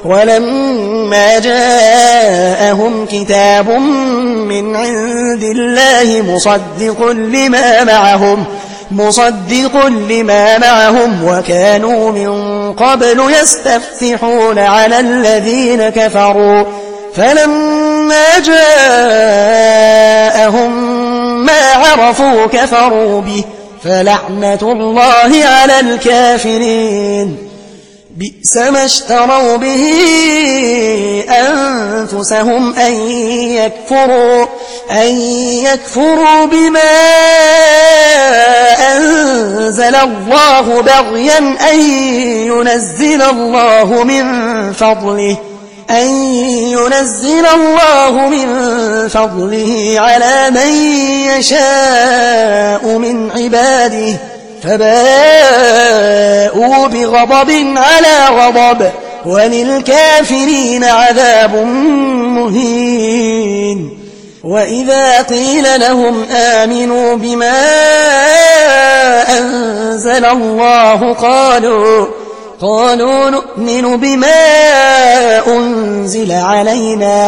ولما جاءهم كتاب من عند الله مصدق لما معهم وكانوا من قبل يستفتحون على الذين كفروا فلما جاءهم ما عرفوا كفروا به فلعنة الله على الكافرين. بئس ما اشتروا به أنفسهم أن يكفروا بما أنزل الله بغيا أن ينزل الله من فضله على من يشاء من عباده فباءوا بغضب على غضب وللكافرين عذاب مهين. وإذا قيل لهم آمنوا بما أنزل الله قالوا نؤمن بما أنزل علينا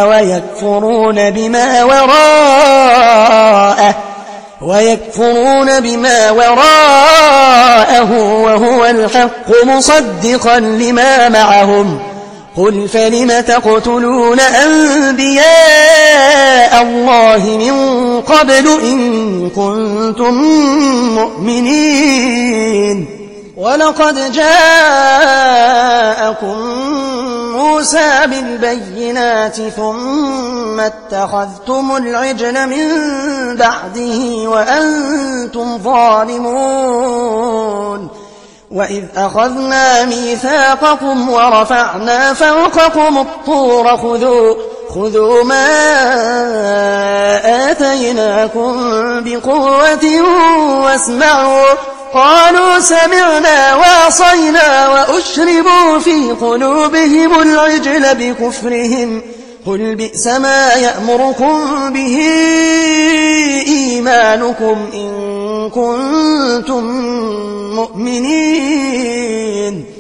ويكفرون بما وراءه وهو الحق مصدقا لما معهم. قل فلم تقتلون أنبياء الله من قبل إن كنتم مؤمنين. ولقد جاءكم موسى بالبينات ثم اتخذتم العجل من بعده وأنتم ظالمون. وإذ أخذنا ميثاقكم ورفعنا فوقكم الطور خذوا ما آتيناكم بقوة واسمعوا. قالوا سمعنا وعصينا وأشربوا في قلوبهم العجل بكفرهم. قل بئس ما يأمركم به إيمانكم إن كنتم مؤمنين.